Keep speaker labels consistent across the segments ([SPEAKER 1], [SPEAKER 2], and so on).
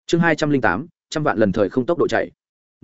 [SPEAKER 1] chương 208, trăm vạn lần thời không tốc độ chạy.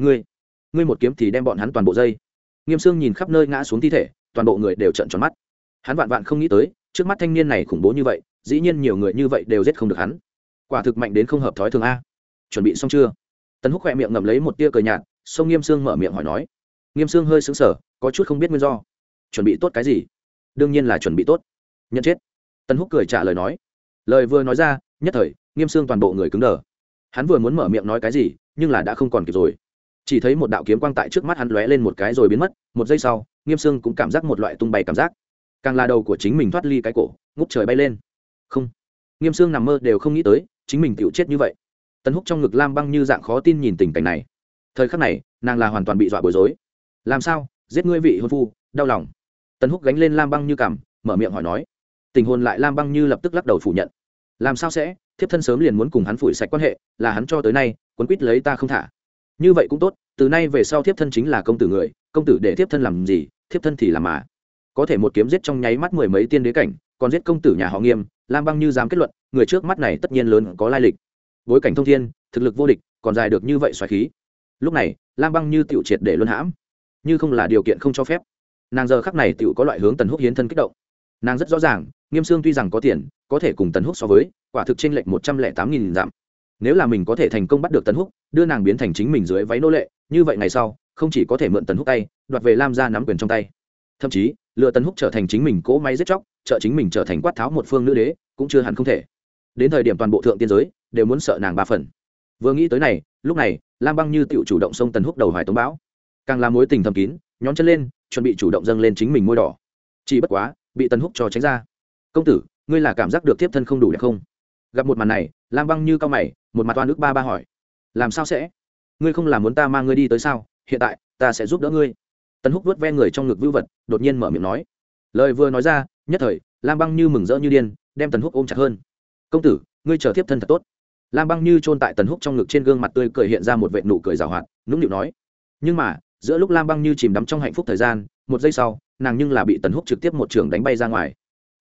[SPEAKER 1] Ngươi một kiếm thì đem bọn hắn toàn bộ dây. Nghiêm Sương nhìn khắp nơi ngã xuống thi thể, toàn bộ người đều trợn tròn mắt. Hắn vạn vạn không nghĩ tới, trước mắt thanh niên này khủng bố như vậy, dĩ nhiên nhiều người như vậy đều giết không được hắn. Quả thực mạnh đến không hợp thói thường a. Chuẩn bị xong chưa? Tần Húc khẽ miệng ngậm lấy một tia cười nhạt, xông Nghiêm Sương mở miệng hỏi nói. Nghiêm Sương hơi sững sờ, có chút không biết nguyên do. Chuẩn bị tốt cái gì? Đương nhiên là chuẩn bị tốt nhận chết. Tần Húc cười trả lời nói. Lời vừa nói ra, nhất thời Nghiêm Sương toàn bộ người cứng đờ. Hắn vừa muốn mở miệng nói cái gì, nhưng là đã không còn kịp rồi. Chỉ thấy một đạo kiếm quang tại trước mắt hắn lóe lên một cái rồi biến mất, một giây sau Nghiêm Sương cũng cảm giác một loại tung bay cảm giác, càng là đầu của chính mình thoát ly cái cổ, ngút trời bay lên. Không, Nghiêm Sương nằm mơ đều không nghĩ tới chính mình tựu chết như vậy. Tần Húc trong ngực Lam Băng Như dạng khó tin nhìn tình cảnh này. Thời khắc này nàng là hoàn toàn bị dọa bối rối. Làm sao giết ngươi vị hôn phu, đau lòng. Tần Húc gánh lên Lam Băng Như cằm, mở miệng hỏi nói. Tình hồn lại Lam Băng Như lập tức lắc đầu phủ nhận. Làm sao sẽ, thiếp thân sớm liền muốn cùng hắn phủi sạch quan hệ, là hắn cho tới nay quấn quýt lấy ta không thả. Như vậy cũng tốt, từ nay về sau thiếp thân chính là công tử người, công tử để thiếp thân làm gì thiếp thân thì làm mà. Có thể một kiếm giết trong nháy mắt mười mấy tiên đế cảnh, còn giết công tử nhà họ Nghiêm. Lam Băng Như dám kết luận, người trước mắt này tất nhiên lớn có lai lịch, bối cảnh thông thiên, thực lực vô địch, còn dài được như vậy xoáy khí. Lúc này Lam Băng Như tiểu triệt để luân hãm, như không là điều kiện không cho phép, nàng giờ khắc này tiểu có loại hướng Tần Húc hiến thân kích động. Nàng rất rõ ràng, Nghiêm Sương tuy rằng có tiền, có thể cùng Tần Húc so với, quả thực chênh lệch 108.000 dặm. Nếu là mình có thể thành công bắt được Tần Húc, đưa nàng biến thành chính mình dưới váy nô lệ, như vậy ngày sau không chỉ có thể mượn Tần Húc tay, đoạt về Lam gia nắm quyền trong tay, thậm chí lừa Tần Húc trở thành chính mình cỗ máy giết chóc, trợ chính mình trở thành quát tháo một phương nữ đế, cũng chưa hẳn không thể. Đến thời điểm toàn bộ thượng tiên giới đều muốn sợ nàng ba phần. Vừa nghĩ tới này, lúc này Lam Băng Như tiểu chủ động xông Tần Húc đầu hoài tống bão, càng là mối tình thầm kín, nhón chân lên chuẩn bị chủ động dâng lên chính mình môi đỏ. Chỉ bất quá bị Tần Húc cho tránh ra. Công tử, ngươi là cảm giác được tiếp thân không đủ đẹp không? Gặp một màn này, Lam Băng Như cau mày, một mặt oan ức ba hỏi. Làm sao sẽ? Ngươi không là muốn ta mang ngươi đi tới sao? Hiện tại ta sẽ giúp đỡ ngươi. Tần Húc vuốt ve người trong ngực vưu vật, đột nhiên mở miệng nói. Lời vừa nói ra, nhất thời Lam Băng Như mừng rỡ như điên, đem Tần Húc ôm chặt hơn. Công tử, ngươi chờ tiếp thân thật tốt. Lam Băng Như chôn tại Tần Húc trong ngực, trên gương mặt tươi cười hiện ra một vệt nụ cười giảo hoạt, nũng nịu nói. Nhưng mà giữa lúc Lam Băng Như chìm đắm trong hạnh phúc thời gian, một giây sau nàng nhưng là bị Tần Húc trực tiếp một trường đánh bay ra ngoài.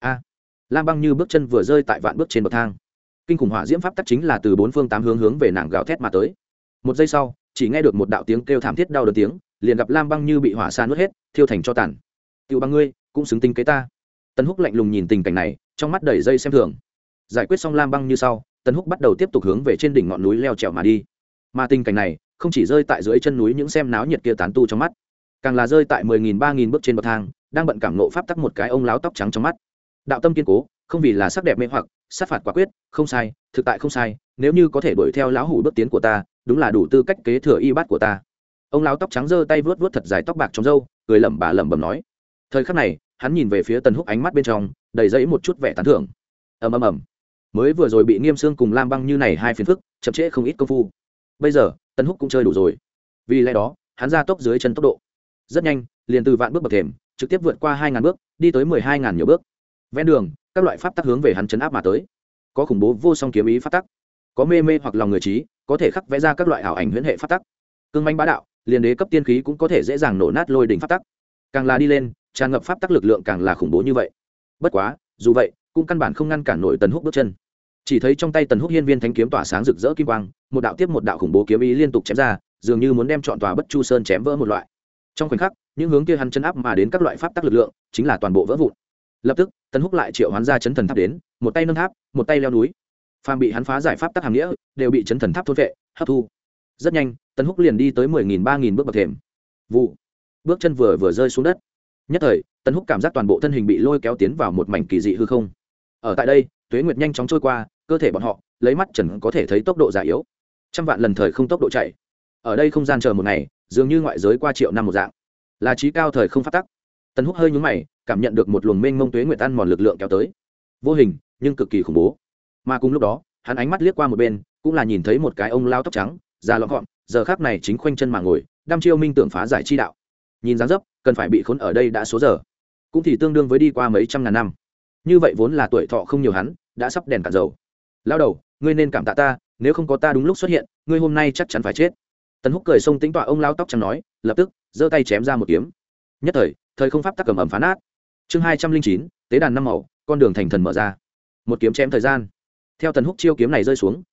[SPEAKER 1] Lam Băng Như bước chân vừa rơi tại vạn bước trên bậc thang, kinh khủng hỏa diễm pháp tắc chính là từ bốn phương tám hướng về nàng gào thét mà tới. Một giây sau chỉ nghe được một đạo tiếng kêu thảm thiết đau đớn tiếng, liền gặp Lam Băng Như bị hỏa san nuốt hết, thiêu thành tro tàn. Tiểu Băng ngươi cũng xứng tính kế ta. Tần Húc lạnh lùng nhìn tình cảnh này, trong mắt đầy dây xem thường. Giải quyết xong Lam Băng Như sau, Tần Húc bắt đầu tiếp tục hướng về trên đỉnh ngọn núi leo trèo mà đi. Mà tình cảnh này không chỉ rơi tại dưới chân núi những xem náo nhiệt kia tán tu trong mắt, càng là rơi tại 10.000 3.000 bước trên bậc thang, đang bận cảm nộ pháp tắc một cái ông láo tóc trắng trong mắt. Đạo tâm kiên cố, không vì là sắc đẹp mê hoặc, sát phạt quả quyết, không sai, thực tại không sai, nếu như có thể đuổi theo lão hủ bước tiến của ta, đúng là đủ tư cách kế thừa y bát của ta. Ông lão tóc trắng giơ tay vuốt vuốt thật dài tóc bạc trong râu, cười lẩm bẩm nói. Thời khắc này, hắn nhìn về phía Tần Húc, ánh mắt bên trong đầy dẫy một chút vẻ tán thưởng. Ầm. Mới vừa rồi bị Nghiêm Sương cùng Lam Băng Như này hai phiền phức, chậm trễ không ít công phu. Bây giờ, Tần Húc cũng chơi đủ rồi. Vì lẽ đó, hắn ra tốc dưới chân tốc độ rất nhanh, liền từ vạn bước bậc thềm, trực tiếp vượt qua 2.000 bước, đi tới 12.000 nhiều bước. Ven đường, các loại pháp tắc hướng về hắn chấn áp mà tới. Có khủng bố vô song kiếm ý pháp tắc, có mê hoặc lòng người trí, có thể khắc vẽ ra các loại ảo ảnh huyễn hệ pháp tắc. Cương manh bá đạo, liền đế cấp tiên khí cũng có thể dễ dàng nổ nát lôi đỉnh pháp tắc. Càng là đi lên, tràn ngập pháp tắc lực lượng càng là khủng bố như vậy. Bất quá, dù vậy, cũng căn bản không ngăn cản nổi Tần Húc bước chân. Chỉ thấy trong tay Tần Húc hiên viên thánh kiếm tỏa sáng rực rỡ kim quang, một đạo tiếp một đạo khủng bố kiếm ý liên tục chém ra, dường như muốn đem trọn tòa Bất Chu Sơn chém vỡ một loại. Trong khoảnh khắc, những hướng kia hắn chấn áp mà đến các loại pháp tắc lực lượng, chính là toàn bộ vỡ vụn. Lập tức, Tần Húc lại triệu hoán ra chấn thần tháp đến, một tay nâng tháp, một tay leo núi. Phàm bị hắn phá giải pháp tắc hàm nghĩa, đều bị chấn thần tháp thôn vệ, hấp thu. Rất nhanh, Tần Húc liền đi tới 10.000 3.000 bước bậc thềm. Vụ. Bước chân vừa rơi xuống đất, nhất thời, Tần Húc cảm giác toàn bộ thân hình bị lôi kéo tiến vào một mảnh kỳ dị hư không. Ở tại đây, tuế nguyệt nhanh chóng trôi qua, cơ thể bọn họ lấy mắt trần có thể thấy tốc độ già yếu, trăm vạn lần thời không tốc độ chạy. Ở đây không gian chờ một ngày, dường như ngoại giới qua triệu năm một dạng, là trí cao thời không phát tắc. Tần Húc hơi nhướng mày, cảm nhận được một luồng mênh mông tuế nguyệt ăn mòn lực lượng kéo tới, vô hình nhưng cực kỳ khủng bố. Mà cùng lúc đó, hắn ánh mắt liếc qua một bên, cũng là nhìn thấy một cái ông lao tóc trắng, già lọn gọn, giờ khắc này chính khoanh chân mà ngồi, đăm chiêu minh tưởng phá giải chi đạo. Nhìn dáng dấp, cần phải bị khốn ở đây đã số giờ, cũng thì tương đương với đi qua mấy trăm ngàn năm. Như vậy vốn là tuổi thọ không nhiều hắn, đã sắp đèn cạn dầu. Lao đầu, ngươi nên cảm tạ ta, nếu không có ta đúng lúc xuất hiện, ngươi hôm nay chắc chắn phải chết. Tần Húc cười xông tính tọa ông lao tóc trắng nói, lập tức giơ tay chém ra một kiếm. Nhất thời không pháp tắc cầm ẩm phá nát. Chương 209, tế đàn năm màu, con đường thành thần mở ra. Một kiếm chém thời gian. Theo Tần Húc chiêu kiếm này rơi xuống,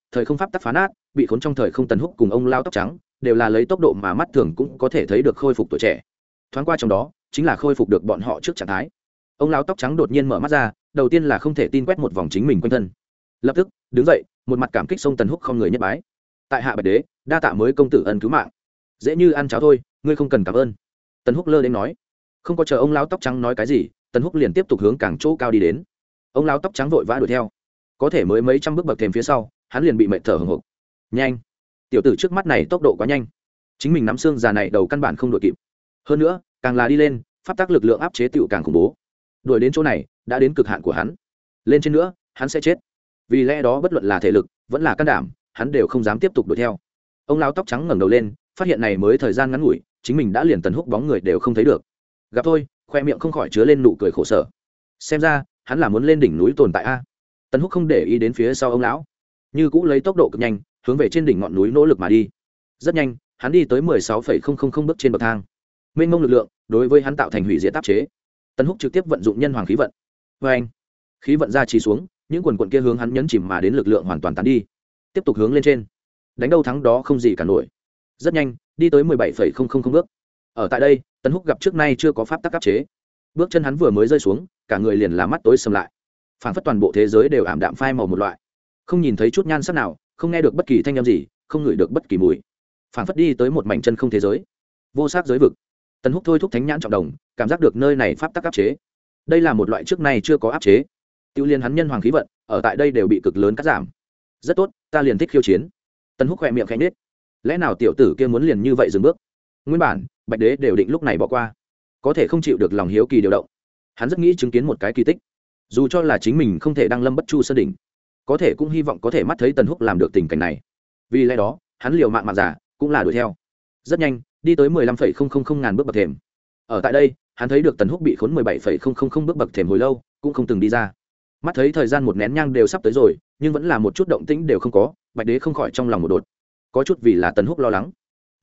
[SPEAKER 1] thời không pháp tắc phá nát, bị khốn trong thời không Tần Húc cùng ông lao tóc trắng đều là lấy tốc độ mà mắt thường cũng có thể thấy được khôi phục tuổi trẻ. Thoáng qua trong đó chính là khôi phục được bọn họ trước trạng thái. Ông lao tóc trắng đột nhiên mở mắt ra, đầu tiên là không thể tin quét một vòng chính mình quanh thân, lập tức đứng dậy, một mặt cảm kích xông Tần Húc không người nhất bái. Tại hạ Bạch Đế, đa tạ mới công tử ân cứu mạng. Dễ như ăn cháo thôi, ngươi không cần cảm ơn. Tần Húc lơ đến nói. Không có chờ ông lão tóc trắng nói cái gì, Tần Húc liền tiếp tục hướng càng chỗ cao đi đến. Ông lão tóc trắng vội vã đuổi theo, có thể mới mấy trăm bước bậc thềm phía sau, hắn liền bị mệt thở hổn hộc. Nhanh, tiểu tử trước mắt này tốc độ quá nhanh, chính mình nắm xương già này đầu căn bản không đuổi kịp. Hơn nữa, càng là đi lên, pháp tắc lực lượng áp chế tựu càng khủng bố. Đuổi đến chỗ này, đã đến cực hạn của hắn. Lên trên nữa, hắn sẽ chết. Vì lẽ đó bất luận là thể lực, vẫn là can đảm, hắn đều không dám tiếp tục đuổi theo. Ông lão tóc trắng ngẩng đầu lên, phát hiện này mới thời gian ngắn ngủi, chính mình đã liền Tần Húc bóng người đều không thấy được. Gặp thôi, khoe miệng không khỏi chứa lên nụ cười khổ sở. Xem ra, hắn là muốn lên đỉnh núi tồn tại a. Tần Húc không để ý đến phía sau ông lão, như cũ lấy tốc độ cực nhanh, hướng về trên đỉnh ngọn núi nỗ lực mà đi. Rất nhanh, hắn đi tới 16,000 bước trên bậc thang. Mênh mông lực lượng đối với hắn tạo thành hủy diệt áp chế. Tần Húc trực tiếp vận dụng nhân hoàng khí vận. Oeng, khí vận ra trì xuống, những quần quần kia hướng hắn nhấn chìm mà đến lực lượng hoàn toàn tán đi. Tiếp tục hướng lên trên, đánh đâu thắng đó không gì cả nổi. Rất nhanh, đi tới 17,000 bước. Ở tại đây, Tần Húc gặp trước nay chưa có pháp tắc áp chế. Bước chân hắn vừa mới rơi xuống, cả người liền là mắt tối sầm lại. Phảng phất toàn bộ thế giới đều ảm đạm phai màu một loại. Không nhìn thấy chút nhan sắc nào, không nghe được bất kỳ thanh âm gì, không ngửi được bất kỳ mùi. Phảng phất đi tới một mảnh chân không thế giới, vô sắc giới vực. Tần Húc thôi thúc thánh nhãn trọng đồng, cảm giác được nơi này pháp tắc áp chế. Đây là một loại trước nay chưa có áp chế. Tiêu liên hắn nhân hoàng khí vận, ở tại đây đều bị cực lớn cắt giảm. Rất tốt, ta liền thích khiêu chiến. Tần Húc khẽ miệng khẽ nhếch. Lẽ nào tiểu tử kia muốn liền như vậy dừng bước? Nguyên bản, Bạch Đế đều định lúc này bỏ qua, có thể không chịu được lòng hiếu kỳ điều động. Hắn rất nghĩ chứng kiến một cái kỳ tích, dù cho là chính mình không thể đăng lâm Bất Chu Sơn đỉnh, có thể cũng hy vọng có thể mắt thấy Tần Húc làm được tình cảnh này. Vì lẽ đó, hắn liều mạng mà giả, cũng là đuổi theo. Rất nhanh, đi tới 15,000 ngàn bước bậc thềm. Ở tại đây, hắn thấy được Tần Húc bị khốn 17,000 bước bậc thềm hồi lâu, cũng không từng đi ra. Mắt thấy thời gian một nén nhang đều sắp tới rồi, nhưng vẫn là một chút động tĩnh đều không có. Bạch Đế không khỏi trong lòng một đột, có chút vì là Tần Húc lo lắng.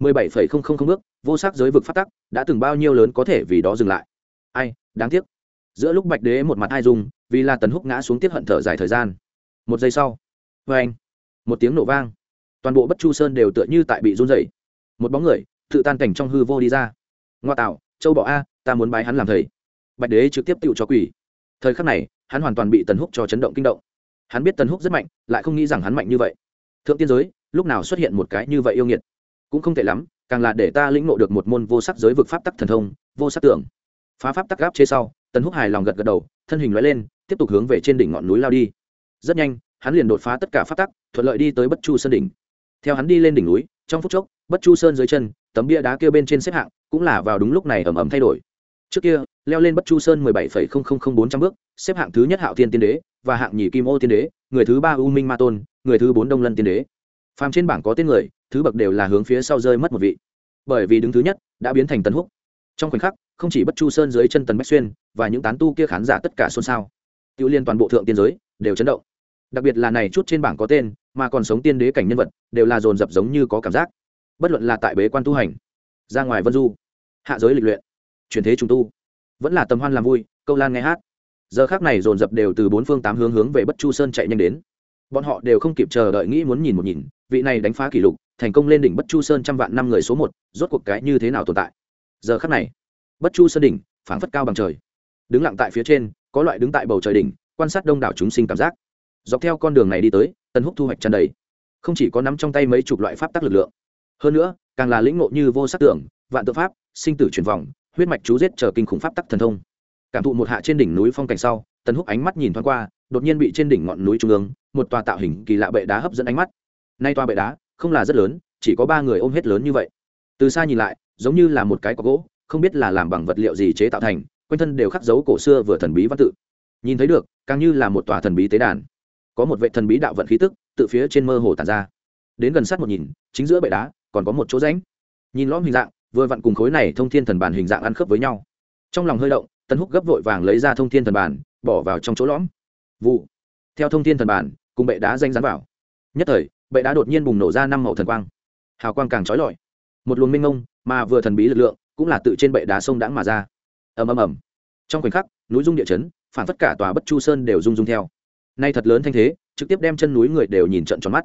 [SPEAKER 1] 17,000 bước, vô sắc giới vực phát tắc, đã từng bao nhiêu lớn có thể vì đó dừng lại. Ai, đáng tiếc. Giữa lúc Bạch Đế một mặt ai dung, vì là Tần Húc ngã xuống tiếc hận thở dài thời gian. Một giây sau, oeng, một tiếng nổ vang, toàn bộ Bất Chu Sơn đều tựa như tại bị run rẩy. Một bóng người tự tan cảnh trong hư vô đi ra. Ngoa tạo, châu bò a, ta muốn bái hắn làm thầy. Bạch Đế trực tiếp tựu cho quỷ. Thời khắc này, hắn hoàn toàn bị Tần Húc cho chấn động kinh động. Hắn biết Tần Húc rất mạnh, lại không nghĩ rằng hắn mạnh như vậy. Thượng tiên giới, lúc nào xuất hiện một cái như vậy yêu nghiệt, cũng không tệ lắm, càng là để ta lĩnh ngộ được một môn vô sắc giới vực pháp tắc thần thông, vô sắc tưởng. Phá pháp tắc gáp chế sau, Tần Húc hài lòng gật gật đầu, thân hình lóe lên, tiếp tục hướng về trên đỉnh ngọn núi lao đi. Rất nhanh, hắn liền đột phá tất cả pháp tắc, thuận lợi đi tới Bất Chu Sơn đỉnh. Theo hắn đi lên đỉnh núi, trong phút chốc, Bất Chu Sơn dưới chân, tấm bia đá kia bên trên xếp hạng, cũng là vào đúng lúc này ầm ầm thay đổi. Trước kia, leo lên Bất Chu Sơn 17,000 bước, xếp hạng thứ nhất Hạo Thiên Tiên Đế, và hạng nhì Kim Ô Tiên Đế, người thứ ba U Minh Ma Tôn, người thứ bốn Đông Lân Tiên Đế. Phàm trên bảng có tên người, thứ bậc đều là hướng phía sau rơi mất một vị, bởi vì đứng thứ nhất đã biến thành Tần Húc. Trong khoảnh khắc, không chỉ Bất Chu Sơn dưới chân Tần Bách Xuyên và những tán tu kia khán giả tất cả xôn xao, tiêu liên toàn bộ thượng tiên giới đều chấn động. Đặc biệt là này chút trên bảng có tên mà còn sống tiên đế cảnh nhân vật, đều là dồn dập giống như có cảm giác. Bất luận là tại bế quan tu hành, ra ngoài vân du, hạ giới lịch luyện, chuyển thế trùng tu, vẫn là tầm hoan làm vui, câu lan nghe hát, giờ khắc này dồn dập đều từ bốn phương tám hướng về Bất Chu Sơn chạy nhanh đến. Bọn họ đều không kịp chờ đợi nghĩ muốn nhìn một nhìn, vị này đánh phá kỷ lục, thành công lên đỉnh Bất Chu Sơn trăm vạn năm người số 1, rốt cuộc cái như thế nào tồn tại. Giờ khắc này, Bất Chu Sơn đỉnh phảng phất cao bằng trời, đứng lặng tại phía trên, có loại đứng tại bầu trời đỉnh, quan sát đông đảo chúng sinh cảm giác. Dọc theo con đường này đi tới, Tần Húc thu hoạch tràn đầy, không chỉ có nắm trong tay mấy chục loại pháp tắc lực lượng, hơn nữa càng là lĩnh ngộ như vô sắc tưởng, vạn tự pháp, sinh tử chuyển vòng, huyết mạch chú giết chờ kinh khủng pháp tắc thần thông. Cảm thụ một hạ trên đỉnh núi phong cảnh sau, Tần Húc ánh mắt nhìn thoáng qua, đột nhiên bị trên đỉnh ngọn núi trung ương một tòa tạo hình kỳ lạ bệ đá hấp dẫn ánh mắt. Nay tòa bệ đá không là rất lớn, chỉ có 3 người ôm hết lớn như vậy. Từ xa nhìn lại, giống như là một cái cọc gỗ, không biết là làm bằng vật liệu gì chế tạo thành, quanh thân đều khắc dấu cổ xưa vừa thần bí văn tự. Nhìn thấy được, càng như là một tòa thần bí tế đàn. Có một vệ thần bí đạo vận khí tức từ phía trên mơ hồ tản ra. Đến gần sát một nhìn, chính giữa bệ đá còn có một chỗ rãnh. Nhìn lõm hình dạng, vừa vặn cùng khối này thông thiên thần bản hình dạng ăn khớp với nhau. Trong lòng hơi động, Tần Húc gấp vội vàng lấy ra thông thiên thần bản, bỏ vào trong chỗ lõm. Vụ. Theo thông thiên thần bản, cùng bệ đá danh dán vào. Nhất thời, bệ đá đột nhiên bùng nổ ra 5 màu thần quang. Hào quang càng chói lọi. Một luồng minh ngông, mà vừa thần bí lực lượng, cũng là tự trên bệ đá sông đãng mà ra. Ầm ầm ầm. Trong khoảnh khắc, núi rung địa chấn, phản phất cả tòa Bất Chu Sơn đều rung rung theo. Nay thật lớn thanh thế, trực tiếp đem chân núi người đều nhìn trợn tròn mắt.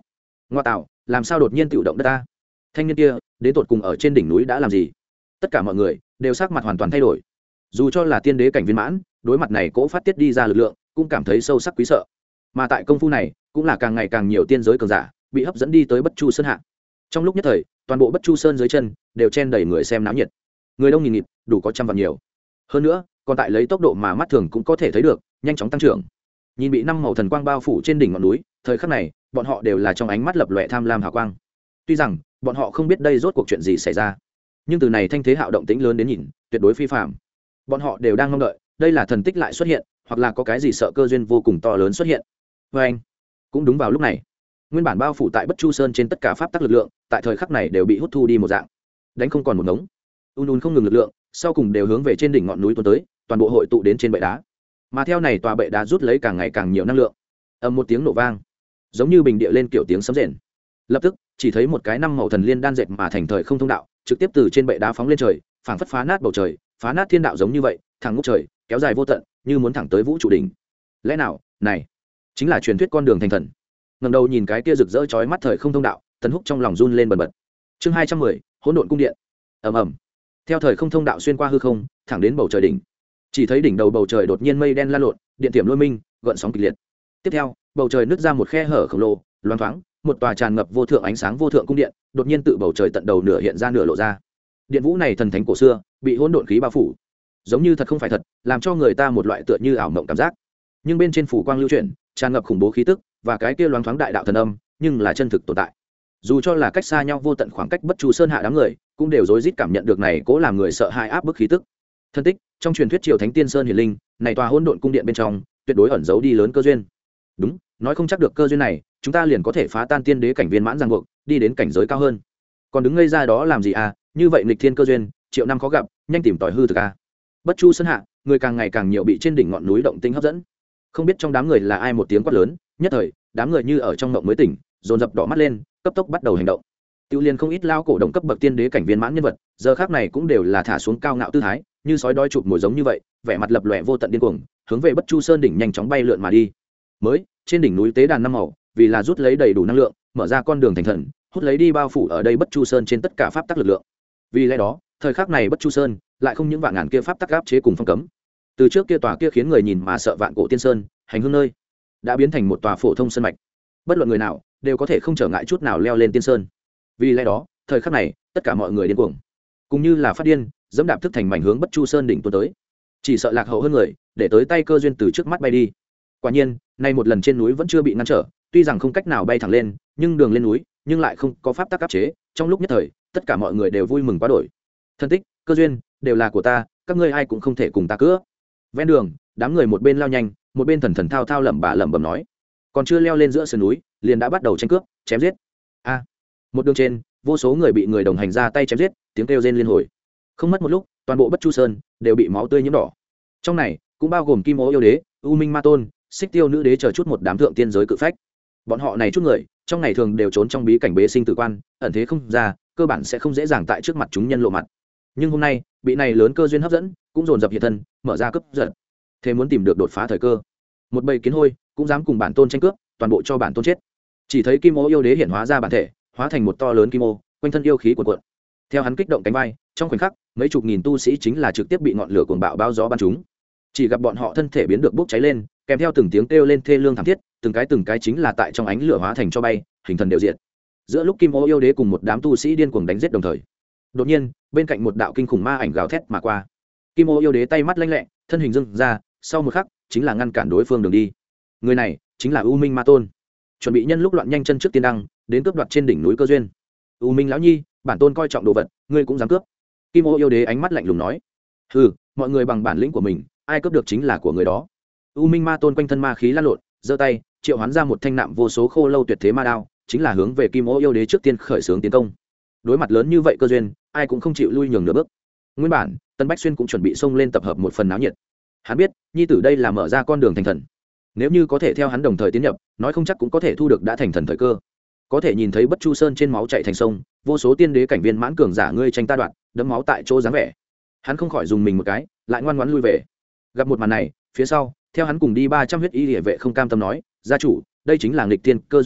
[SPEAKER 1] ngoa tạo, làm sao đột nhiên tự động đất ta? Thanh niên kia đến tột cùng ở trên đỉnh núi đã làm gì? Tất cả mọi người đều sắc mặt hoàn toàn thay đổi. Dù cho là tiên đế cảnh viên mãn, đối mặt này cỗ phát tiết đi ra lực lượng cũng cảm thấy sâu sắc quý sợ. Mà tại công phu này cũng là càng ngày càng nhiều tiên giới cường giả bị hấp dẫn đi tới Bất Chu Sơn hạ. Trong lúc nhất thời, toàn bộ Bất Chu Sơn dưới chân đều chen đầy người xem náo nhiệt, người đông nghìn nghịt, đủ có trăm vạn nhiều. Hơn nữa còn tại lấy tốc độ mà mắt thường cũng có thể thấy được nhanh chóng tăng trưởng. Nhìn bị năm màu thần quang bao phủ trên đỉnh ngọn núi, thời khắc này bọn họ đều là trong ánh mắt lập lòe tham lam hào quang. Tuy rằng bọn họ không biết đây rốt cuộc chuyện gì xảy ra, nhưng từ này thanh thế hạo động tĩnh lớn đến nhìn tuyệt đối phi phạm. Bọn họ đều đang mong đợi đây là thần tích lại xuất hiện, hoặc là có cái gì sợ cơ duyên vô cùng to lớn xuất hiện. Và anh cũng đúng vào lúc này, nguyên bản bao phủ tại Bất Chu Sơn trên tất cả pháp tắc lực lượng tại thời khắc này đều bị hút thu đi một dạng, đánh không còn một ngống. Un không ngừng lực lượng sau cùng đều hướng về trên đỉnh ngọn núi tuôn tới, toàn bộ hội tụ đến trên bệ đá. Mà theo này tòa bệ đá rút lấy càng ngày càng nhiều năng lượng, ầm một tiếng nổ vang, giống như bình địa lên kiểu tiếng sấm rền. Lập tức chỉ thấy một cái năm màu thần liên đan dệt mà thành thời không thông đạo trực tiếp từ trên bệ đá phóng lên trời, phảng phất phá nát bầu trời, phá nát thiên đạo giống như vậy, thẳng ngút trời, kéo dài vô tận, như muốn thẳng tới vũ trụ đỉnh. Lẽ nào này chính là truyền thuyết con đường thành thần? Ngẩng đầu nhìn cái kia rực rỡ chói mắt thời không thông đạo, Tần Húc trong lòng run lên bần bật. Chương 210, Hỗn độn cung điện. Ầm ầm. Theo thời không thông đạo xuyên qua hư không, thẳng đến bầu trời đỉnh. Chỉ thấy đỉnh đầu bầu trời đột nhiên mây đen lan lộn, điện tiềm lôi minh, gợn sóng kịch liệt. Tiếp theo, bầu trời nứt ra một khe hở khổng lồ, loáng thoáng, một tòa tràn ngập vô thượng ánh sáng vô thượng cung điện, đột nhiên tự bầu trời tận đầu nửa hiện ra nửa lộ ra. Điện vũ này thần thánh cổ xưa, bị hỗn độn khí bao phủ, giống như thật không phải thật, làm cho người ta một loại tựa như ảo mộng cảm giác. Nhưng bên trên phủ quang lưu chuyển, tràn ngập khủng bố khí tức, và cái kia loáng thoáng đại đạo thần âm, nhưng là chân thực tồn tại. Dù cho là cách xa nhau vô tận khoảng cách Bất Chu Sơn hạ đám người, cũng đều rối rít cảm nhận được này cố làm người sợ hãi áp bức khí tức. Thân tích, trong truyền thuyết Triều Thánh Tiên Sơn hiển linh, này tòa hỗn độn cung điện bên trong, tuyệt đối ẩn giấu đi lớn cơ duyên. Đúng, nói không chắc được cơ duyên này, chúng ta liền có thể phá tan tiên đế cảnh viên mãn ràng buộc, đi đến cảnh giới cao hơn. Còn đứng ngây ra đó làm gì à? Như vậy nghịch thiên cơ duyên, triệu năm khó gặp, nhanh tìm tòi hư thực a. Bất Chu Sơn hạ, người càng ngày càng nhiều bị trên đỉnh ngọn núi động tĩnh hấp dẫn. Không biết trong đám người là ai một tiếng quát lớn, nhất thời, đám người như ở trong mộng mới tỉnh, dồn dập đỏ mắt lên, cấp tốc bắt đầu hành động. Tiêu Liên không ít lao cổ động cấp bậc tiên đế cảnh viên mãn nhân vật, giờ khác này cũng đều là thả xuống cao ngạo tư thái, như sói đói chụp mồi giống như vậy, vẻ mặt lập lòe vô tận điên cuồng, hướng về Bất Chu Sơn đỉnh nhanh chóng bay lượn mà đi. Mới, trên đỉnh núi tế đàn năm màu, vì là rút lấy đầy đủ năng lượng, mở ra con đường thành thần, hút lấy đi bao phủ ở đây Bất Chu Sơn trên tất cả pháp tắc lực lượng. Vì lẽ đó, thời khắc này Bất Chu Sơn lại không những vạn ngàn kia pháp tắc áp chế cùng phong cấm. Từ trước kia tòa kia khiến người nhìn mà sợ vạn cổ tiên sơn, hành hương nơi, đã biến thành một tòa phổ thông sơn mạch. Bất luận người nào đều có thể không trở ngại chút nào leo lên tiên sơn. Vì lẽ đó, thời khắc này, tất cả mọi người điên cuồng, cũng như là phát điên, dẫm đạp thức thành mảnh hướng Bất Chu Sơn đỉnh tuôn tới. Chỉ sợ lạc hậu hơn người, để tới tay cơ duyên từ trước mắt bay đi. Quả nhiên, nay một lần trên núi vẫn chưa bị ngăn trở, tuy rằng không cách nào bay thẳng lên, nhưng đường lên núi, nhưng lại không có pháp tắc áp chế, trong lúc nhất thời, tất cả mọi người đều vui mừng quá đổi. Thân tích, cơ duyên, đều là của ta, các ngươi ai cũng không thể cùng ta cướp. Ven đường, đám người một bên lao nhanh, một bên thần thần thao thao lẩm bẩm nói, còn chưa leo lên giữa sườn núi, liền đã bắt đầu tranh cướp, chém giết. A, một đường trên, vô số người bị người đồng hành ra tay chém giết, tiếng kêu rên liên hồi. Không mất một lúc, toàn bộ Bất Chu Sơn đều bị máu tươi nhuộm đỏ. Trong này, cũng bao gồm Kim Ô yêu đế, U Minh Ma Tôn, Xích Tiêu nữ đế chờ chút một đám thượng tiên giới cự phách. Bọn họ này chút người, trong ngày thường đều trốn trong bí cảnh bế sinh tử quan, ẩn thế không ra, cơ bản sẽ không dễ dàng tại trước mặt chúng nhân lộ mặt. Nhưng hôm nay, bị này lớn cơ duyên hấp dẫn, cũng dồn dập hiện thân, mở ra cướp giật. Thế muốn tìm được đột phá thời cơ. Một bầy kiến hôi cũng dám cùng bản tôn tranh cướp, toàn bộ cho bản tôn chết. Chỉ thấy Kim Ô yêu đế hiện hóa ra bản thể, hóa thành một to lớn kim ô, quanh thân yêu khí cuồn cuộn. Theo hắn kích động cánh bay, trong khoảnh khắc, mấy chục nghìn tu sĩ chính là trực tiếp bị ngọn lửa cuồng bạo bao gió bắn chúng. Chỉ gặp bọn họ thân thể biến được bốc cháy lên, kèm theo từng tiếng kêu lên thê lương thảm thiết, từng cái chính là tại trong ánh lửa hóa thành cho bay, hình thần đều diện. Giữa lúc Kim Ô yêu đế cùng một đám tu sĩ điên cuồng đánh giết đồng thời, đột nhiên, bên cạnh một đạo kinh khủng ma ảnh gào thét mà qua. Kim Ô yêu đế tay mắt lanh lẹ, thân hình dâng ra, sau một khắc, chính là ngăn cản đối phương đường đi. Người này chính là U Minh Ma Tôn, chuẩn bị nhân lúc loạn nhanh chân trước tiên đăng, đến cướp đoạt trên đỉnh núi cơ duyên. U Minh lão nhi, bản tôn coi trọng đồ vật, ngươi cũng dám cướp? Kim Ô yêu đế ánh mắt lạnh lùng nói. Hừ, mọi người bằng bản lĩnh của mình, ai cướp được chính là của người đó. U Minh Ma Tôn quanh thân ma khí lan lộn, giơ tay triệu hoán ra một thanh nạm vô số khô lâu tuyệt thế ma đao, chính là hướng về Kim Ô yêu đế trước tiên khởi xướng tiến công. Đối mặt lớn như vậy cơ duyên, ai cũng không chịu lui nhường nửa bước. Nguyên bản, Tân Bách Xuyên cũng chuẩn bị xông lên tập hợp một phần náo nhiệt. Hắn biết, nhi tử đây là mở ra con đường thành thần. Nếu như có thể theo hắn đồng thời tiến nhập, nói không chắc cũng có thể thu được đã thành thần thời cơ. Có thể nhìn thấy Bất Chu Sơn trên máu chảy thành sông, vô số tiên đế cảnh viên mãn cường giả ngươi tranh ta đoạt, đẫm máu tại chỗ dáng vẻ. Hắn không khỏi dùng mình một cái, lại ngoan ngoãn lui về. Gặp một màn này, phía sau, theo hắn cùng đi 300 huyết y liễu vệ không cam tâm nói, gia chủ, đây chính là nghịch tiên cơ duyên a,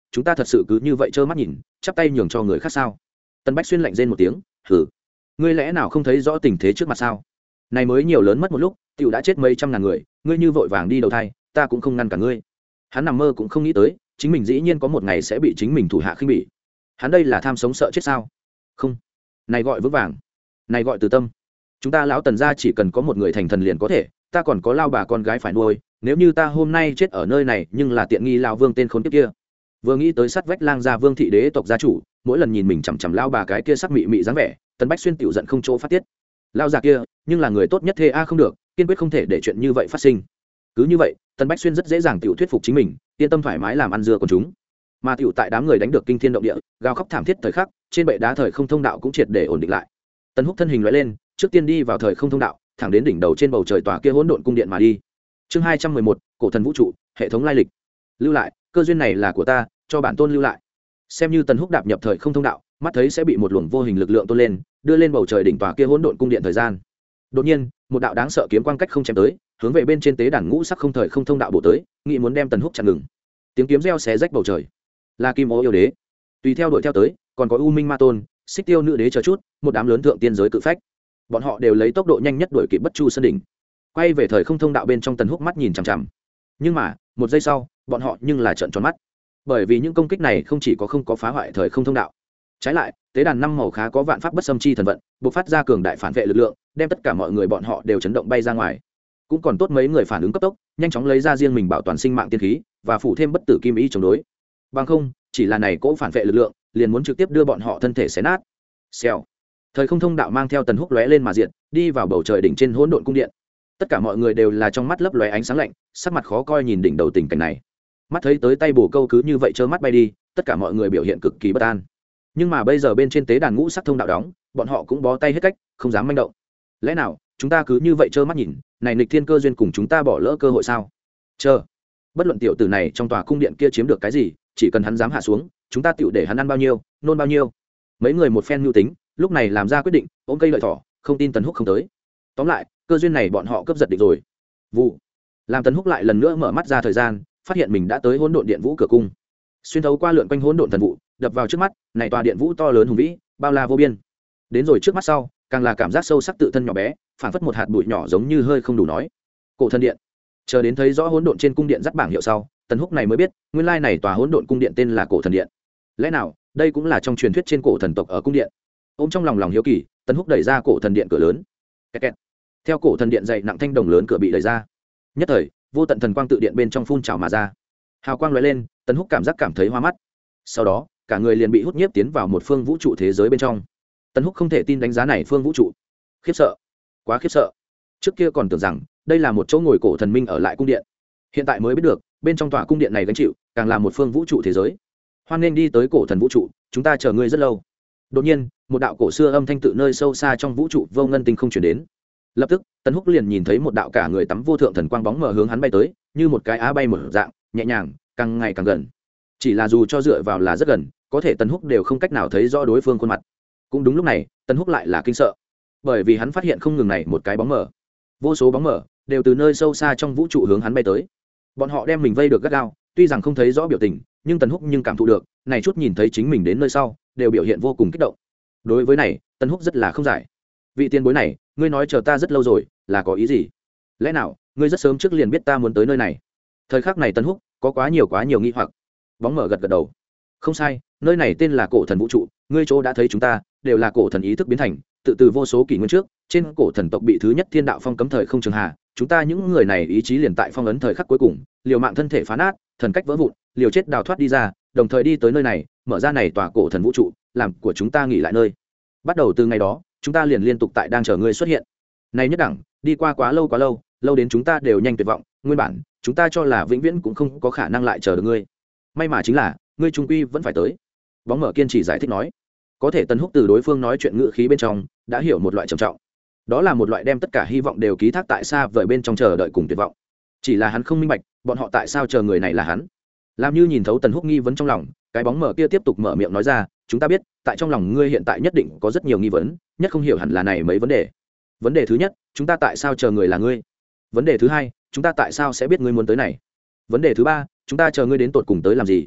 [SPEAKER 1] chúng ta thật sự cứ như vậy trơ mắt nhìn chắp tay nhường cho người khác sao? Tần Bách Xuyên lạnh rên một tiếng, hừ, ngươi lẽ nào không thấy rõ tình thế trước mặt sao? Này mới nhiều lớn mất một lúc tiểu đã chết mấy trăm ngàn người, ngươi như vội vàng đi đầu thai, ta cũng không ngăn cả ngươi. Hắn nằm mơ cũng không nghĩ tới chính mình dĩ nhiên có một ngày sẽ bị chính mình thủ hạ khinh bỉ. Hắn đây là tham sống sợ chết sao? Không, này gọi vững vàng, này gọi từ tâm. Chúng ta lão Tần gia chỉ cần có một người thành thần liền có thể, ta còn có lao bà con gái phải nuôi, nếu như ta hôm nay chết ở nơi này nhưng là tiện nghi lao Vương tên khốn kiếp kia. Vừa nghĩ tới sát vách lang gia Vương thị đế tộc gia chủ, mỗi lần nhìn mình chằm chằm lao bà cái kia sắc mị mị dáng vẻ, Tần Bách Xuyên tiểu giận không chỗ phát tiết. Lao già kia nhưng là người tốt nhất thê a không được, kiên quyết không thể để chuyện như vậy phát sinh. Cứ như vậy Tần Bách Xuyên rất dễ dàng tiểu thuyết phục chính mình, yên tâm thoải mái làm ăn dưa của chúng. Mà tiểu tại đám người đánh được kinh thiên động địa, gào khóc thảm thiết thời khắc, trên bệ đá thời không thông đạo cũng triệt để ổn định lại. Tần Húc thân hình lóe lên, trước tiên đi vào thời không thông đạo, thẳng đến đỉnh đầu trên bầu trời tòa kia hỗn độn cung điện mà đi. Chương 211, cổ thần vũ trụ, hệ thống lai lịch. Lưu lại, cơ duyên này là của ta, cho bản tôn lưu lại. Xem như Tần Húc đạp nhập thời không thông đạo, mắt thấy sẽ bị một luồng vô hình lực lượng tôn lên, đưa lên bầu trời đỉnh tòa kia hỗn độn cung điện thời gian. Đột nhiên, một đạo đáng sợ kiếm quang cách không chém tới, hướng về bên trên tế đàn ngũ sắc không thời không thông đạo bổ tới, nghĩ muốn đem Tần Húc chặn ngừng. Tiếng kiếm reo xé rách bầu trời. Là Kim Ô yêu đế. Tùy theo đuổi theo tới, còn có U Minh Ma Tôn, Xích Tiêu nữ đế chờ chút, một đám lớn thượng tiên giới cự phách. Bọn họ đều lấy tốc độ nhanh nhất đuổi kịp Bất Chu sơn đỉnh. Quay về thời không thông đạo bên trong, Tần Húc mắt nhìn chằm chằm. Nhưng mà, một giây sau, bọn họ nhưng là trợn tròn mắt. Bởi vì những công kích này không chỉ có không có phá hoại thời không thông đạo, trái lại, tế đàn năm màu khá có vạn pháp bất xâm chi thần vận, bộc phát ra cường đại phản vệ lực lượng, đem tất cả mọi người bọn họ đều chấn động bay ra ngoài. Cũng còn tốt mấy người phản ứng cấp tốc, nhanh chóng lấy ra riêng mình bảo toàn sinh mạng tiên khí và phủ thêm bất tử kim ý chống đối. Bằng không, chỉ là này cỗ phản vệ lực lượng, liền muốn trực tiếp đưa bọn họ thân thể xé nát. Xèo. Thời không thông đạo mang theo Tần Húc lóe lên mà diệt, đi vào bầu trời đỉnh trên hỗn độn cung điện. Tất cả mọi người đều là trong mắt lấp lóe ánh sáng lạnh, sắc mặt khó coi nhìn đỉnh đầu tình cảnh này. Mắt thấy tới tay bổ câu cứ như vậy trơ mắt bay đi, tất cả mọi người biểu hiện cực kỳ bất an. Nhưng mà bây giờ bên trên tế đàn ngũ sắc thông đạo đóng, bọn họ cũng bó tay hết cách, không dám manh động. Lẽ nào chúng ta cứ như vậy trơ mắt nhìn, này nghịch thiên cơ duyên cùng chúng ta bỏ lỡ cơ hội sao? Chờ, bất luận tiểu tử này trong tòa cung điện kia chiếm được cái gì, chỉ cần hắn dám hạ xuống, chúng ta tiểu để hắn ăn bao nhiêu, nôn bao nhiêu. Mấy người một phen nhu tính, lúc này làm ra quyết định, ôm cây lợi thỏ, không tin Tần Húc không tới. Tóm lại, cơ duyên này bọn họ cướp giật định rồi. Vụ. Làm Tần Húc lại lần nữa mở mắt ra thời gian, phát hiện mình đã tới hỗn độn điện vũ cửa cung. Xuyên thấu qua lượn quanh hỗn độn thần vụ, đập vào trước mắt, này tòa điện vũ to lớn hùng vĩ, bao la vô biên. Đến rồi trước mắt sau, càng là cảm giác sâu sắc tự thân nhỏ bé, phảng phất một hạt bụi nhỏ giống như hơi không đủ nói. Cổ thần điện. Chờ đến thấy rõ hỗn độn trên cung điện dắt bảng hiệu sau, Tần Húc này mới biết, nguyên lai này tòa hỗn độn cung điện tên là cổ thần điện. Lẽ nào, đây cũng là trong truyền thuyết trên cổ thần tộc ở cung điện. Ôm trong lòng hiếu kỳ, Tần Húc đẩy ra cổ thần điện cửa lớn. Kẹt kẹt. Theo cổ thần điện dày nặng thanh đồng lớn cửa bị đẩy ra, nhất thời vô tận thần quang tự điện bên trong phun trào mà ra, hào quang lóe lên, Tần Húc cảm giác cảm thấy hoa mắt. Sau đó cả người liền bị hút nhiếp tiến vào một phương vũ trụ thế giới bên trong. Tần Húc không thể tin đánh giá này phương vũ trụ, khiếp sợ, quá khiếp sợ. Trước kia còn tưởng rằng đây là một chỗ ngồi cổ thần minh ở lại cung điện, hiện tại mới biết được bên trong tòa cung điện này gánh chịu càng là một phương vũ trụ thế giới. Hoan nên đi tới cổ thần vũ trụ, chúng ta chờ ngươi rất lâu. Đột nhiên một đạo cổ xưa âm thanh tự nơi sâu xa trong vũ trụ vô ngân tinh không chuyển đến. Lập tức Tần Húc liền nhìn thấy một đạo cả người tắm vô thượng thần quang bóng mờ hướng hắn bay tới, như một cái á bay mở dạng, nhẹ nhàng, càng ngày càng gần. Chỉ là dù cho dựa vào là rất gần, có thể Tần Húc đều không cách nào thấy rõ đối phương khuôn mặt. Cũng đúng lúc này, Tần Húc lại là kinh sợ, bởi vì hắn phát hiện không ngừng này một cái bóng mờ, vô số bóng mờ đều từ nơi sâu xa trong vũ trụ hướng hắn bay tới. Bọn họ đem mình vây được gắt gao, tuy rằng không thấy rõ biểu tình, nhưng Tần Húc nhưng cảm thụ được, này chút nhìn thấy chính mình đến nơi sau, đều biểu hiện vô cùng kích động. Đối với này, Tần Húc rất là không giải. Vị tiền bối này, ngươi nói chờ ta rất lâu rồi, là có ý gì? Lẽ nào ngươi rất sớm trước liền biết ta muốn tới nơi này? Thời khắc này Tần Húc có quá nhiều nghi hoặc. Bóng mở gật gật đầu. Không sai, nơi này tên là cổ thần vũ trụ, ngươi chỗ đã thấy chúng ta đều là cổ thần ý thức biến thành, tự từ vô số kỷ nguyên trước, trên cổ thần tộc bị thứ nhất thiên đạo phong cấm thời không trường hạ, chúng ta những người này ý chí liền tại phong ấn thời khắc cuối cùng, liều mạng thân thể phá nát, thần cách vỡ vụn, liều chết đào thoát đi ra, đồng thời đi tới nơi này, mở ra này tòa cổ thần vũ trụ, làm của chúng ta nghỉ lại nơi. Bắt đầu từ ngày đó, chúng ta liền liên tục tại đang chờ ngươi xuất hiện. Này nhất đẳng, đi qua quá lâu, lâu đến chúng ta đều nhanh tuyệt vọng, nguyên bản chúng ta cho là vĩnh viễn cũng không có khả năng lại chờ được ngươi. May mà chính là, ngươi trung quy vẫn phải tới. Bóng mở kiên trì giải thích nói. Có thể Tần Húc từ đối phương nói chuyện ngữ khí bên trong, đã hiểu một loại trầm trọng. Đó là một loại đem tất cả hy vọng đều ký thác tại xa vời bên trong chờ đợi cùng tuyệt vọng. Chỉ là hắn không minh bạch, bọn họ tại sao chờ người này là hắn. Làm như nhìn thấu Tần Húc nghi vấn trong lòng, cái bóng mở kia tiếp tục mở miệng nói ra, chúng ta biết, tại trong lòng ngươi hiện tại nhất định có rất nhiều nghi vấn, nhất không hiểu hẳn là này mấy vấn đề. Vấn đề thứ nhất, chúng ta tại sao chờ người là ngươi? Vấn đề thứ hai, chúng ta tại sao sẽ biết ngươi muốn tới này? Vấn đề thứ ba, chúng ta chờ ngươi đến tột cùng tới làm gì?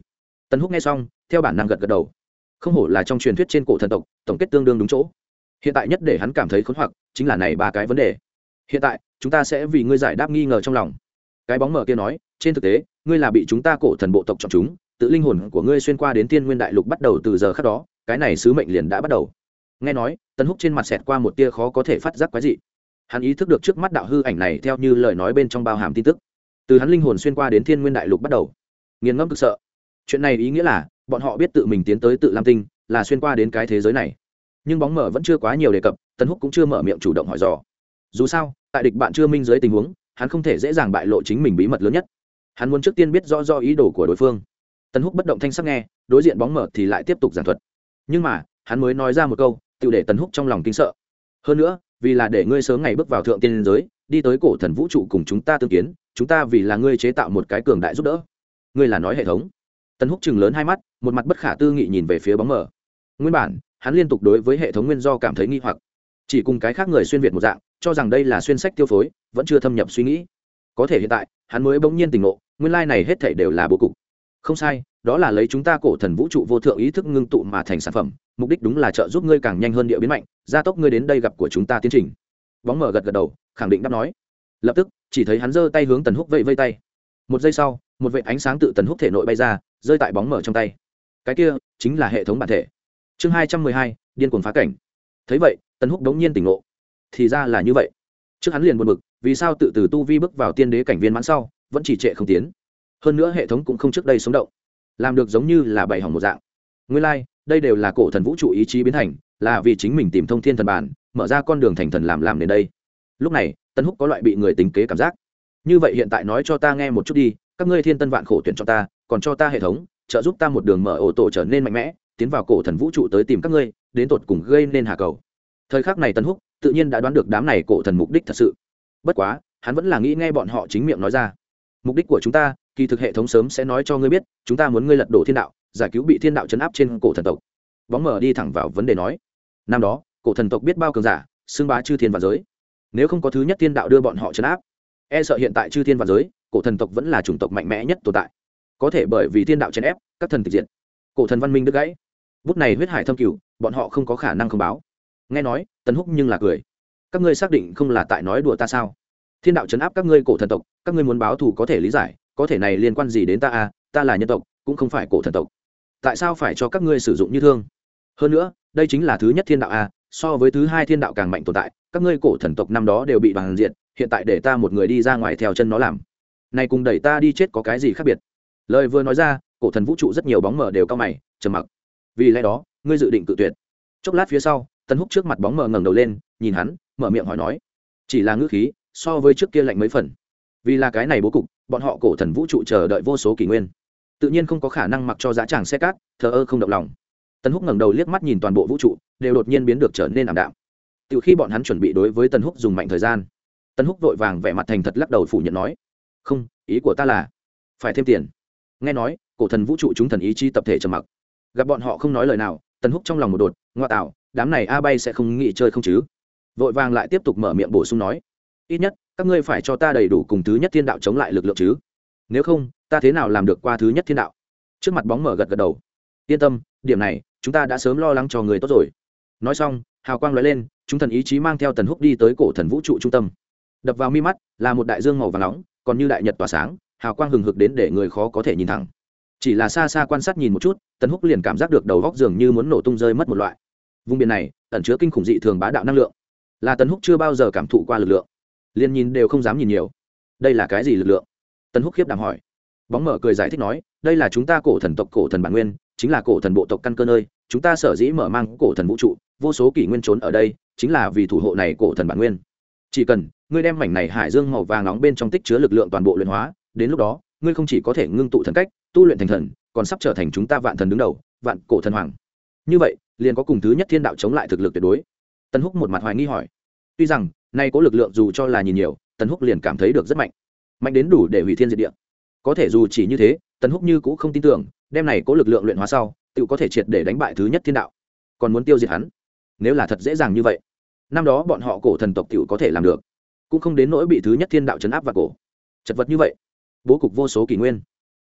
[SPEAKER 1] Tần Húc nghe xong theo bản năng gật gật đầu. Không hổ là trong truyền thuyết trên cổ thần tộc, tổng kết tương đương đúng chỗ. Hiện tại nhất để hắn cảm thấy khốn hoặc chính là này ba cái vấn đề. Hiện tại chúng ta sẽ vì ngươi giải đáp nghi ngờ trong lòng. Cái bóng mờ kia nói, trên thực tế ngươi là bị chúng ta cổ thần bộ tộc chọn chúng, tự linh hồn của ngươi xuyên qua đến Thiên Nguyên Đại Lục bắt đầu từ giờ khắc đó, cái này sứ mệnh liền đã bắt đầu. Nghe nói, Tần Húc trên mặt xẹt qua một tia khó có thể phát giác quái dị. Hắn ý thức được trước mắt đạo hư ảnh này theo như lời nói bên trong bao hàm tin tức. Từ hắn linh hồn xuyên qua đến Thiên Nguyên Đại Lục bắt đầu, nghiền ngẫm cực sợ. Chuyện này ý nghĩa là bọn họ biết tự mình tiến tới Tự Lam Tinh, là xuyên qua đến cái thế giới này. Nhưng bóng mờ vẫn chưa quá nhiều đề cập, Tần Húc cũng chưa mở miệng chủ động hỏi dò. Dù sao, tại địch bạn chưa minh dưới tình huống, hắn không thể dễ dàng bại lộ chính mình bí mật lớn nhất. Hắn muốn trước tiên biết rõ ý đồ của đối phương. Tần Húc bất động thanh sắc nghe, đối diện bóng mờ thì lại tiếp tục giảng thuật. Nhưng mà hắn mới nói ra một câu, tự để Tần Húc trong lòng kinh sợ. Hơn nữa, vì là để ngươi sớm ngày bước vào thượng tiên giới, đi tới cổ thần vũ trụ cùng chúng ta tương kiến, chúng ta vì là ngươi chế tạo một cái cường đại giúp đỡ. Ngươi là nói hệ thống? Tần Húc chừng lớn hai mắt, một mặt bất khả tư nghị nhìn về phía bóng mờ. Nguyên bản hắn liên tục đối với hệ thống nguyên do cảm thấy nghi hoặc, chỉ cùng cái khác người xuyên việt một dạng, cho rằng đây là xuyên sách tiêu phối, vẫn chưa thâm nhập suy nghĩ. Có thể hiện tại hắn mới bỗng nhiên tỉnh ngộ, nguyên lai này hết thảy đều là bố cục. Không sai, đó là lấy chúng ta cổ thần vũ trụ vô thượng ý thức ngưng tụ mà thành sản phẩm, mục đích đúng là trợ giúp ngươi càng nhanh hơn địa biến mạnh, gia tốc ngươi đến đây gặp của chúng ta tiến trình. Bóng mờ gật gật đầu, khẳng định đáp nói. Lập tức chỉ thấy hắn giơ tay hướng Tần Húc vẫy vẫy tay. Một giây sau, một vệt ánh sáng tự Tần Húc thể nội bay ra, rơi tại bóng mờ trong tay. Cái kia chính là hệ thống bản thể. Chương 212, điên cuồng phá cảnh. Thấy vậy, Tần Húc đống nhiên tỉnh ngộ. Thì ra là như vậy. Trước hắn liền buồn bực, vì sao tự từ tu vi bước vào tiên đế cảnh viên mãn sau, vẫn chỉ trệ không tiến. Hơn nữa hệ thống cũng không trước đây sống động, làm được giống như là bày hỏng một dạng. Nguyên lai, đây đều là cổ thần vũ trụ ý chí biến thành, là vì chính mình tìm thông thiên thần bản, mở ra con đường thành thần làm đến đây. Lúc này, Tần Húc có loại bị người tính kế cảm giác. Như vậy hiện tại nói cho ta nghe một chút đi, các ngươi thiên tân vạn khổ tuyển cho ta, còn cho ta hệ thống, trợ giúp ta một đường mở ổ tổ trở nên mạnh mẽ, tiến vào cổ thần vũ trụ tới tìm các ngươi, đến tột cùng gây nên hà cầu. Thời khắc này Tần Húc tự nhiên đã đoán được đám này cổ thần mục đích thật sự. Bất quá, hắn vẫn là nghĩ nghe bọn họ chính miệng nói ra. Mục đích của chúng ta, kỳ thực hệ thống sớm sẽ nói cho ngươi biết, chúng ta muốn ngươi lật đổ thiên đạo, giải cứu bị thiên đạo trấn áp trên cổ thần tộc. Bóng mờ đi thẳng vào vấn đề nói. Năm đó, cổ thần tộc biết bao cường giả, xưng bá chư thiên và giới. Nếu không có thứ nhất thiên đạo đưa bọn họ trấn áp, e sợ hiện tại chư thiên và giới, cổ thần tộc vẫn là chủng tộc mạnh mẽ nhất tồn tại. Có thể bởi vì thiên đạo trấn ép, các thần tịch diệt, cổ thần văn minh đứt gãy. Bút này huyết hải thâm cửu, bọn họ không có khả năng không báo. Nghe nói, Tần Húc nhưng là cười. Các ngươi xác định không là tại nói đùa ta sao? Thiên đạo trấn áp các ngươi cổ thần tộc, các ngươi muốn báo thù có thể lý giải, có thể này liên quan gì đến ta à? Ta là nhân tộc, cũng không phải cổ thần tộc. Tại sao phải cho các ngươi sử dụng như thương? Hơn nữa, đây chính là thứ nhất thiên đạo à, so với thứ hai thiên đạo càng mạnh tồn tại, các ngươi cổ thần tộc năm đó đều bị bằng diệt, hiện tại để ta một người đi ra ngoài theo chân nó làm, này cùng đẩy ta đi chết có cái gì khác biệt? Lời vừa nói ra, cổ thần vũ trụ rất nhiều bóng mờ đều cao mày, trầm mặc. Vì lẽ đó, ngươi dự định cự tuyệt? Chốc lát phía sau, Tần Húc trước mặt bóng mờ ngẩng đầu lên, nhìn hắn, mở miệng hỏi nói. Chỉ là ngữ khí, so với trước kia lạnh mấy phần. Vì là cái này bố cục, bọn họ cổ thần vũ trụ chờ đợi vô số kỷ nguyên, tự nhiên không có khả năng mặc cho dã tràng xe cát, thờ ơ không động lòng. Tần Húc ngẩng đầu liếc mắt nhìn toàn bộ vũ trụ, đều đột nhiên biến được trở nên ảm đạm. Từ khi bọn hắn chuẩn bị đối với Tần Húc dùng mạnh thời gian, Tần Húc vội vàng vẻ mặt thành thật lắc đầu phủ nhận nói: "Không, ý của ta là phải thêm tiền." Nghe nói, cổ thần vũ trụ chúng thần ý chí tập thể trầm mặc. Gặp bọn họ không nói lời nào, Tần Húc trong lòng một đột, ngoa tạo, đám này a bay sẽ không nghĩ chơi không chứ? Vội vàng lại tiếp tục mở miệng bổ sung nói: "Ít nhất, các ngươi phải cho ta đầy đủ cùng thứ nhất thiên đạo chống lại lực lượng chứ? Nếu không, ta thế nào làm được qua thứ nhất thiên đạo?" Trước mặt bóng mở gật gật đầu: "Yên tâm, điểm này chúng ta đã sớm lo lắng cho người tốt rồi." Nói xong, hào quang lóe lên, chúng thần ý chí mang theo Tần Húc đi tới cổ thần vũ trụ trung tâm. Đập vào mi mắt là một đại dương màu vàng nóng, còn như đại nhật tỏa sáng, hào quang hừng hực đến để người khó có thể nhìn thẳng. Chỉ là xa xa quan sát nhìn một chút, Tần Húc liền cảm giác được đầu góc dường như muốn nổ tung rơi mất một loại. Vùng biển này ẩn chứa kinh khủng dị thường bá đạo năng lượng, là Tần Húc chưa bao giờ cảm thụ qua lực lượng, liền nhìn đều không dám nhìn nhiều. Đây là cái gì lực lượng? Tần Húc khiếp đảm hỏi. Bóng mở cười giải thích nói, đây là chúng ta cổ thần tộc cổ thần bản nguyên, chính là cổ thần bộ tộc căn cơ nơi, chúng ta sở dĩ mở mang cổ thần vũ trụ, vô số kỷ nguyên trốn ở đây, chính là vì thủ hộ này cổ thần bản nguyên. Chỉ cần ngươi đem mảnh này hải dương màu vàng nóng bên trong tích chứa lực lượng toàn bộ luyện hóa, đến lúc đó, ngươi không chỉ có thể ngưng tụ thần cách, tu luyện thành thần, còn sắp trở thành chúng ta vạn thần đứng đầu, vạn cổ thần hoàng. Như vậy, liền có cùng thứ nhất thiên đạo chống lại thực lực tuyệt đối. Tần Húc một mặt hoài nghi hỏi. Tuy rằng, nay có lực lượng dù cho là nhìn nhiều, Tần Húc liền cảm thấy được rất mạnh, mạnh đến đủ để hủy thiên diệt địa. Có thể dù chỉ như thế, Tần Húc như cũng không tin tưởng, đem này có lực lượng luyện hóa sau, tự có thể triệt để đánh bại thứ nhất thiên đạo, còn muốn tiêu diệt hắn. Nếu là thật dễ dàng như vậy, năm đó bọn họ cổ thần tộc tự có thể làm được, cũng không đến nỗi bị thứ nhất thiên đạo trấn áp vào cổ. Chật vật như vậy, bố cục vô số kỷ nguyên,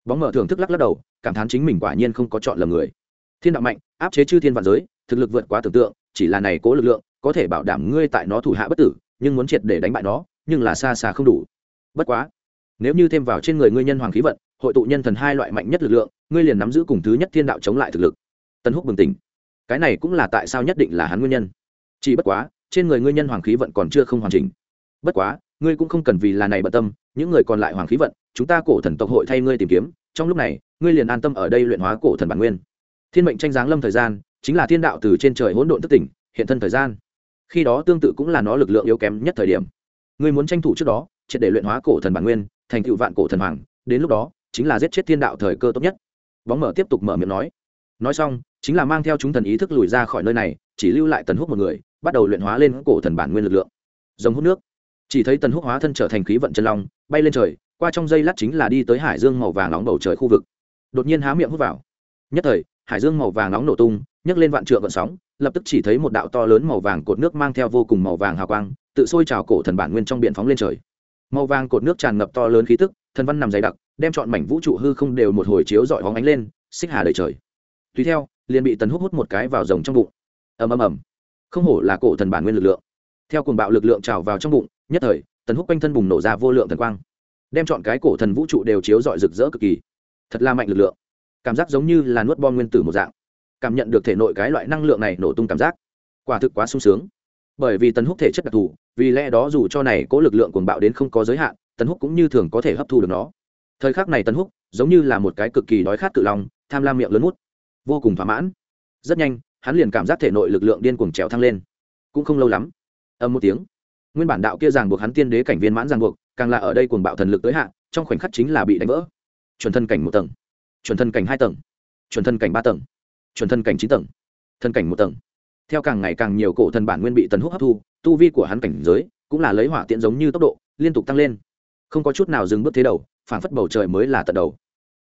[SPEAKER 1] Bóng mở thưởng thức lắc lắc đầu, cảm thán chính mình quả nhiên không có chọn lầm người. Thiên đạo mạnh, áp chế chư thiên vạn giới, thực lực vượt quá tưởng tượng, chỉ là này cố lực lượng có thể bảo đảm ngươi tại nó thủ hạ bất tử, nhưng muốn triệt để đánh bại nó, nhưng là xa xa không đủ. Bất quá, nếu như thêm vào trên người ngươi nhân hoàng khí vận, hội tụ nhân thần hai loại mạnh nhất lực lượng, ngươi liền nắm giữ cùng thứ nhất thiên đạo chống lại thực lực. Tần Húc bừng tỉnh, cái này cũng là tại sao nhất định là hắn nguyên nhân. Chỉ bất quá, trên người ngươi nhân hoàng khí vận còn chưa không hoàn chỉnh. Bất quá, ngươi cũng không cần vì là này bận tâm, những người còn lại hoàng khí vận, chúng ta cổ thần tộc hội thay ngươi tìm kiếm, trong lúc này, ngươi liền an tâm ở đây luyện hóa cổ thần bản nguyên. Thiên mệnh tranh giáng lâm thời gian, chính là thiên đạo từ trên trời hỗn độn thức tỉnh, hiện thân thời gian. Khi đó tương tự cũng là nó lực lượng yếu kém nhất thời điểm. Ngươi muốn tranh thủ trước đó, triệt để luyện hóa cổ thần bản nguyên, thành tựu vạn cổ thần hoàng, đến lúc đó, chính là giết chết thiên đạo thời cơ tốt nhất. Bóng mở tiếp tục mở miệng nói xong, chính là mang theo chúng thần ý thức lùi ra khỏi nơi này, chỉ lưu lại Tần Húc một người, bắt đầu luyện hóa lên cổ thần bản nguyên lực lượng. Rồng hút nước, chỉ thấy Tần Húc hóa thân trở thành khí vận chân long, bay lên trời, qua trong giây lát chính là đi tới hải dương màu vàng nóng bầu trời khu vực. Đột nhiên há miệng hút vào, nhất thời hải dương màu vàng nóng nổ tung, nhấc lên vạn trượng gợn sóng, lập tức chỉ thấy một đạo to lớn màu vàng cột nước mang theo vô cùng màu vàng hào quang, tự sôi trào cổ thần bản nguyên trong biển phóng lên trời. Màu vàng cột nước tràn ngập to lớn khí tức, thần văn nằm dày đặc, đem trọn mảnh vũ trụ hư không đều một hồi chiếu rọi hóng ánh lên, xích hà đầy trời. Tùy theo, liền bị Tần Húc hút một cái vào rồng trong bụng. Ầm ầm ầm. Không hổ là cổ thần bản nguyên lực lượng. Theo cuồng bạo lực lượng trào vào trong bụng, nhất thời, Tần Húc quanh thân bùng nổ ra vô lượng thần quang, đem trọn cái cổ thần vũ trụ đều chiếu rọi rực rỡ cực kỳ. Thật là mạnh lực lượng. Cảm giác giống như là nuốt bom nguyên tử một dạng. Cảm nhận được thể nội cái loại năng lượng này nổ tung cảm giác, quả thực quá sung sướng. Bởi vì Tần Húc thể chất đặc thù, vì lẽ đó dù cho này cố lực lượng cuồng bạo đến không có giới hạn, Tần Húc cũng như thường có thể hấp thu được nó. Thời khắc này Tần Húc giống như là một cái cực kỳ đói khát cự long, tham lam miệng lớn mút, vô cùng thỏa mãn. Rất nhanh, hắn liền cảm giác thể nội lực lượng điên cuồng trèo thăng lên. Cũng không lâu lắm, ầm một tiếng, nguyên bản đạo kia ràng buộc hắn tiên đế cảnh viên mãn ràng buộc, càng là ở đây cuồng bạo thần lực tới hạn, trong khoảnh khắc chính là bị đánh vỡ. Chuẩn thân cảnh 1 tầng, chuẩn thân cảnh 2 tầng, chuẩn thân cảnh 3 tầng, chuẩn thân cảnh 9 tầng, thân cảnh 1 tầng. Theo càng ngày càng nhiều cổ thần bản nguyên bị Tần Húc hấp thu, tu vi của hắn cảnh giới cũng là lấy hỏa tiễn giống như tốc độ liên tục tăng lên, không có chút nào dừng bước thế đầu, phảng phất bầu trời mới là tận đầu.